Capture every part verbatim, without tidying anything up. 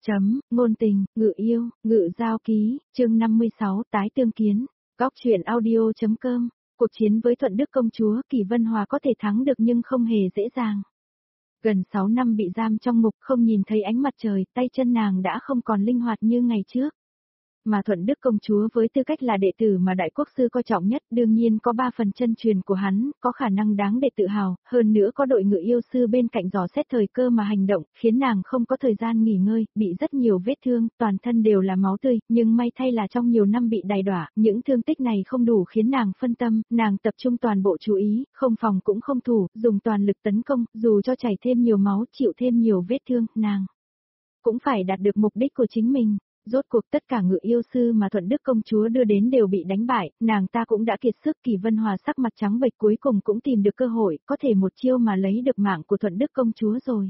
Chấm, ngôn tình, ngự yêu, ngự giao ký, chương năm mươi sáu tái tương kiến, góc truyện audio.com, cuộc chiến với Thuận Đức công chúa Kỳ Vân Hòa có thể thắng được nhưng không hề dễ dàng. Gần sáu năm bị giam trong ngục không nhìn thấy ánh mặt trời, tay chân nàng đã không còn linh hoạt như ngày trước. Mà Thuận Đức công chúa với tư cách là đệ tử mà đại quốc sư coi trọng nhất đương nhiên có ba phần chân truyền của hắn, có khả năng đáng để tự hào, hơn nữa có đội ngự yêu sư bên cạnh dò xét thời cơ mà hành động, khiến nàng không có thời gian nghỉ ngơi, bị rất nhiều vết thương, toàn thân đều là máu tươi, nhưng may thay là trong nhiều năm bị đày đọa, những thương tích này không đủ khiến nàng phân tâm, nàng tập trung toàn bộ chú ý, không phòng cũng không thủ, dùng toàn lực tấn công, dù cho chảy thêm nhiều máu, chịu thêm nhiều vết thương, nàng cũng phải đạt được mục đích của chính mình. Rốt cuộc tất cả ngự yêu sư mà Thuận Đức công chúa đưa đến đều bị đánh bại, nàng ta cũng đã kiệt sức. Kỳ Vân Hòa sắc mặt trắng bệch cuối cùng cũng tìm được cơ hội, có thể một chiêu mà lấy được mạng của Thuận Đức công chúa rồi.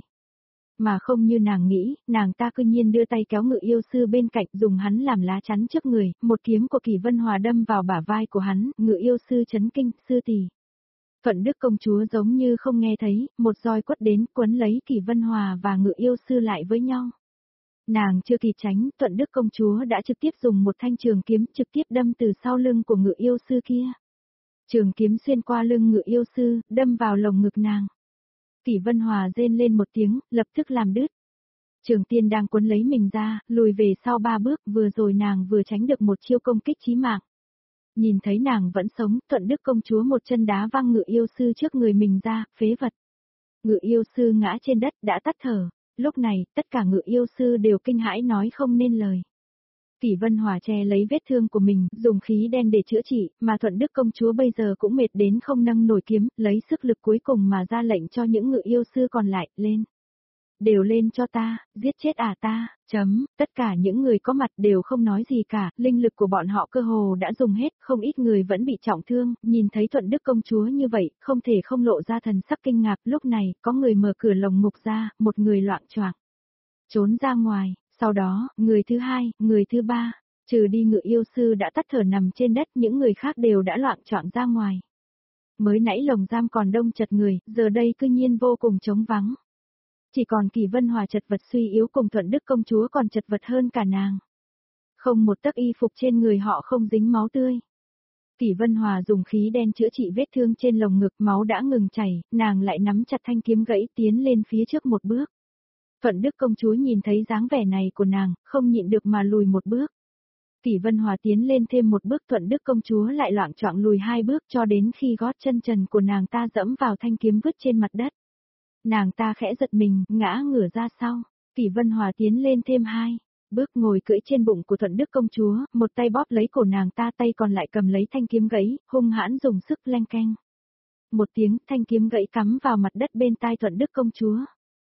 Mà không như nàng nghĩ, nàng ta cư nhiên đưa tay kéo ngự yêu sư bên cạnh dùng hắn làm lá chắn trước người, một kiếm của Kỳ Vân Hòa đâm vào bả vai của hắn, ngự yêu sư chấn kinh, sư tỷ. Thuận Đức công chúa giống như không nghe thấy, một roi quất đến quấn lấy Kỳ Vân Hòa và ngự yêu sư lại với nhau. Nàng chưa kịp tránh, Thuận Đức công chúa đã trực tiếp dùng một thanh trường kiếm trực tiếp đâm từ sau lưng của ngự yêu sư kia. Trường kiếm xuyên qua lưng ngự yêu sư, đâm vào lồng ngực nàng. Kỳ Vân Hòa rên lên một tiếng, lập tức làm đứt. Trường tiên đang quấn lấy mình ra, lùi về sau ba bước, vừa rồi nàng vừa tránh được một chiêu công kích chí mạng. Nhìn thấy nàng vẫn sống, Thuận Đức công chúa một chân đá văng ngự yêu sư trước người mình ra, phế vật. Ngự yêu sư ngã trên đất đã tắt thở. Lúc này, tất cả ngự yêu sư đều kinh hãi nói không nên lời. Kỳ Vân Hòa che lấy vết thương của mình, dùng khí đen để chữa trị, mà Thuận Đức công chúa bây giờ cũng mệt đến không nâng nổi kiếm, lấy sức lực cuối cùng mà ra lệnh cho những ngự yêu sư còn lại, lên. Đều lên cho ta, giết chết à ta, chấm, tất cả những người có mặt đều không nói gì cả, linh lực của bọn họ cơ hồ đã dùng hết, không ít người vẫn bị trọng thương, nhìn thấy Thuận Đức công chúa như vậy, không thể không lộ ra thần sắc kinh ngạc, lúc này, có người mở cửa lồng ngục ra, một người loạng choạng trốn ra ngoài, sau đó, người thứ hai, người thứ ba, trừ đi ngự yêu sư đã tắt thở nằm trên đất, những người khác đều đã loạng choạng ra ngoài. Mới nãy lồng giam còn đông chật người, giờ đây cư nhiên vô cùng trống vắng. Chỉ còn Kỳ Vân Hòa chật vật suy yếu cùng Thuận Đức công chúa còn chật vật hơn cả nàng. Không một tấc y phục trên người họ không dính máu tươi. Kỳ Vân Hòa dùng khí đen chữa trị vết thương trên lồng ngực, máu đã ngừng chảy, nàng lại nắm chặt thanh kiếm gãy tiến lên phía trước một bước. Thuận Đức công chúa nhìn thấy dáng vẻ này của nàng, không nhịn được mà lùi một bước. Kỳ Vân Hòa tiến lên thêm một bước, Thuận Đức công chúa lại loạng choạng lùi hai bước cho đến khi gót chân trần của nàng ta dẫm vào thanh kiếm vứt trên mặt đất. Nàng ta khẽ giật mình, ngã ngửa ra sau. Kỳ Vân Hòa tiến lên thêm hai bước, ngồi cưỡi trên bụng của Thuận Đức công chúa, một tay bóp lấy cổ nàng ta, tay còn lại cầm lấy thanh kiếm gãy, hung hãn dùng sức leng keng. Một tiếng, thanh kiếm gãy cắm vào mặt đất bên tai Thuận Đức công chúa.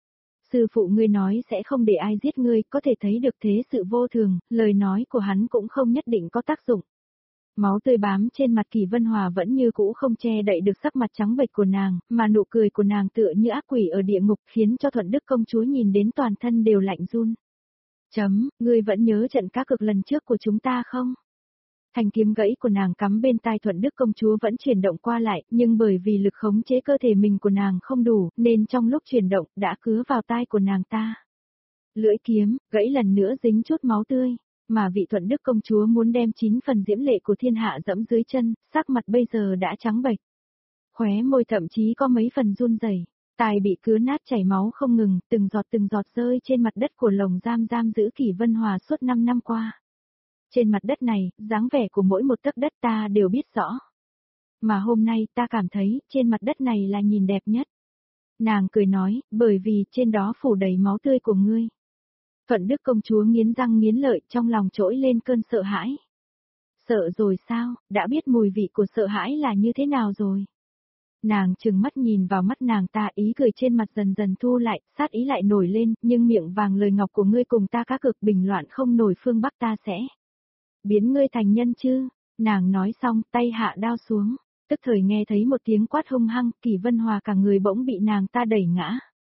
Sư phụ ngươi nói sẽ không để ai giết ngươi, có thể thấy được thế sự vô thường, lời nói của hắn cũng không nhất định có tác dụng. Máu tươi bám trên mặt Kỳ Vân Hòa vẫn như cũ không che đậy được sắc mặt trắng bệch của nàng, mà nụ cười của nàng tựa như ác quỷ ở địa ngục khiến cho Thuận Đức công chúa nhìn đến toàn thân đều lạnh run. Chấm, ngươi vẫn nhớ trận cá cược lần trước của chúng ta không? Thanh kiếm gãy của nàng cắm bên tai Thuận Đức công chúa vẫn chuyển động qua lại, nhưng bởi vì lực khống chế cơ thể mình của nàng không đủ, nên trong lúc chuyển động, đã cứa vào tai của nàng ta. Lưỡi kiếm, gãy lần nữa dính chút máu tươi. Mà vị Thuận Đức công chúa muốn đem chín phần diễm lệ của thiên hạ dẫm dưới chân, sắc mặt bây giờ đã trắng bệch. Khóe môi thậm chí có mấy phần run rẩy, tai bị cứa nát chảy máu không ngừng, từng giọt từng giọt rơi trên mặt đất của lồng giam giam giữ Kỳ Vân Hòa suốt năm năm qua. Trên mặt đất này, dáng vẻ của mỗi một tấc đất ta đều biết rõ. Mà hôm nay ta cảm thấy, trên mặt đất này là nhìn đẹp nhất. Nàng cười nói, bởi vì trên đó phủ đầy máu tươi của ngươi. Thuận Đức công chúa nghiến răng nghiến lợi, trong lòng trỗi lên cơn sợ hãi. Sợ rồi sao, đã biết mùi vị của sợ hãi là như thế nào rồi. Nàng trừng mắt nhìn vào mắt nàng ta, ý cười trên mặt dần dần thu lại, sát ý lại nổi lên, nhưng miệng vàng lời ngọc của ngươi cùng ta cá cược bình loạn không nổi, phương Bắc ta sẽ biến ngươi thành nhân chứ. Nàng nói xong, tay hạ đao xuống, tức thời nghe thấy một tiếng quát hung hăng, Kỳ Vân Hòa cả người bỗng bị nàng ta đẩy ngã.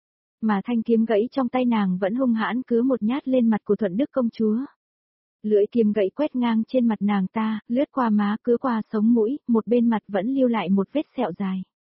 Mà thanh kiếm gãy trong tay nàng vẫn hung hãn cứa một nhát lên mặt của Thuận Đức công chúa. Lưỡi kiếm gãy quét ngang trên mặt nàng ta, lướt qua má, cứa qua sống mũi, một bên mặt vẫn lưu lại một vết sẹo dài.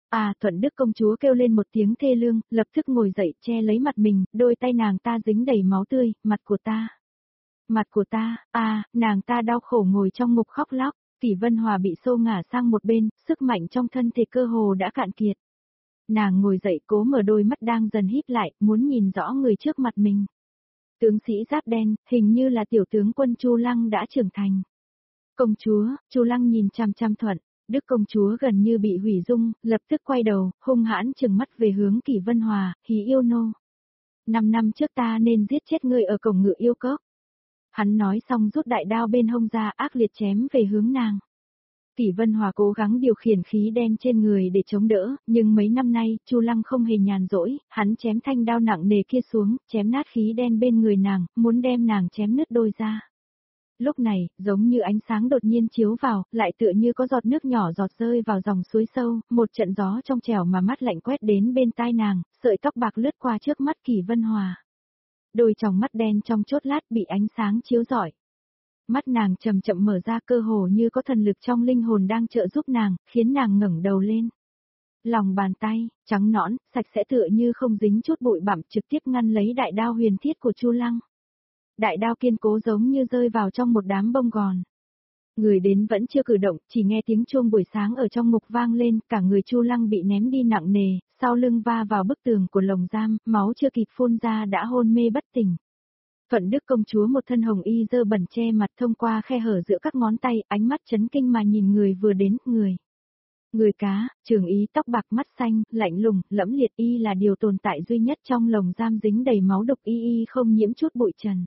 À, Thuận Đức công chúa kêu lên một tiếng thê lương, lập tức ngồi dậy che lấy mặt mình, đôi tay nàng ta dính đầy máu tươi, mặt của ta. Mặt của ta, à, nàng ta đau khổ ngồi trong ngục khóc lóc, Kỷ Vân Hòa bị xô ngả sang một bên, sức mạnh trong thân thể cơ hồ đã cạn kiệt. Nàng ngồi dậy cố mở đôi mắt đang dần híp lại, muốn nhìn rõ người trước mặt mình. Tướng sĩ giáp đen, hình như là tiểu tướng quân Chu Lăng đã trưởng thành. Công chúa, Chu Lăng nhìn chằm chằm Thuận Đức công chúa gần như bị hủy dung, lập tức quay đầu, hung hãn trừng mắt về hướng Kỷ Vân Hòa, hí yêu nô. Năm năm trước ta nên giết chết ngươi ở cổng Ngự Yêu Cốc. Hắn nói xong rút đại đao bên hông ra ác liệt chém về hướng nàng. Kỷ Vân Hòa cố gắng điều khiển khí đen trên người để chống đỡ, nhưng mấy năm nay, Chu Lăng không hề nhàn rỗi, hắn chém thanh đao nặng nề kia xuống, chém nát khí đen bên người nàng, muốn đem nàng chém nứt đôi ra. Lúc này, giống như ánh sáng đột nhiên chiếu vào, lại tựa như có giọt nước nhỏ giọt rơi vào dòng suối sâu, một trận gió trong trẻo mà mát lạnh quét đến bên tai nàng, sợi tóc bạc lướt qua trước mắt Kỷ Vân Hòa. Đôi tròng mắt đen trong chốt lát bị ánh sáng chiếu rọi. Mắt nàng chậm chậm mở ra, cơ hồ như có thần lực trong linh hồn đang trợ giúp nàng, khiến nàng ngẩng đầu lên. Lòng bàn tay, trắng nõn, sạch sẽ tựa như không dính chút bụi bặm, trực tiếp ngăn lấy đại đao huyền thiết của Chu Lăng. Đại đao kiên cố giống như rơi vào trong một đám bông gòn. Người đến vẫn chưa cử động, chỉ nghe tiếng chuông buổi sáng ở trong ngục vang lên, cả người Chu Lăng bị ném đi nặng nề, sau lưng va vào bức tường của lồng giam, máu chưa kịp phun ra đã hôn mê bất tỉnh. Thuận Đức công chúa một thân hồng y dơ bẩn che mặt thông qua khe hở giữa các ngón tay, ánh mắt chấn kinh mà nhìn người vừa đến, người. Người cá, trường ý tóc bạc mắt xanh, lạnh lùng, lẫm liệt, y là điều tồn tại duy nhất trong lồng giam dính đầy máu độc, y y không nhiễm chút bụi trần.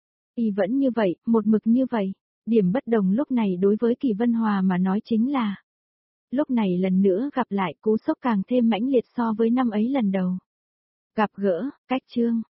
Y vẫn như vậy, một mực như vậy. Điểm bất đồng lúc này đối với Kỷ Vân Hòa mà nói chính là, lúc này lần nữa gặp lại, cú sốc càng thêm mãnh liệt so với năm ấy lần đầu. Gặp gỡ, cách chương.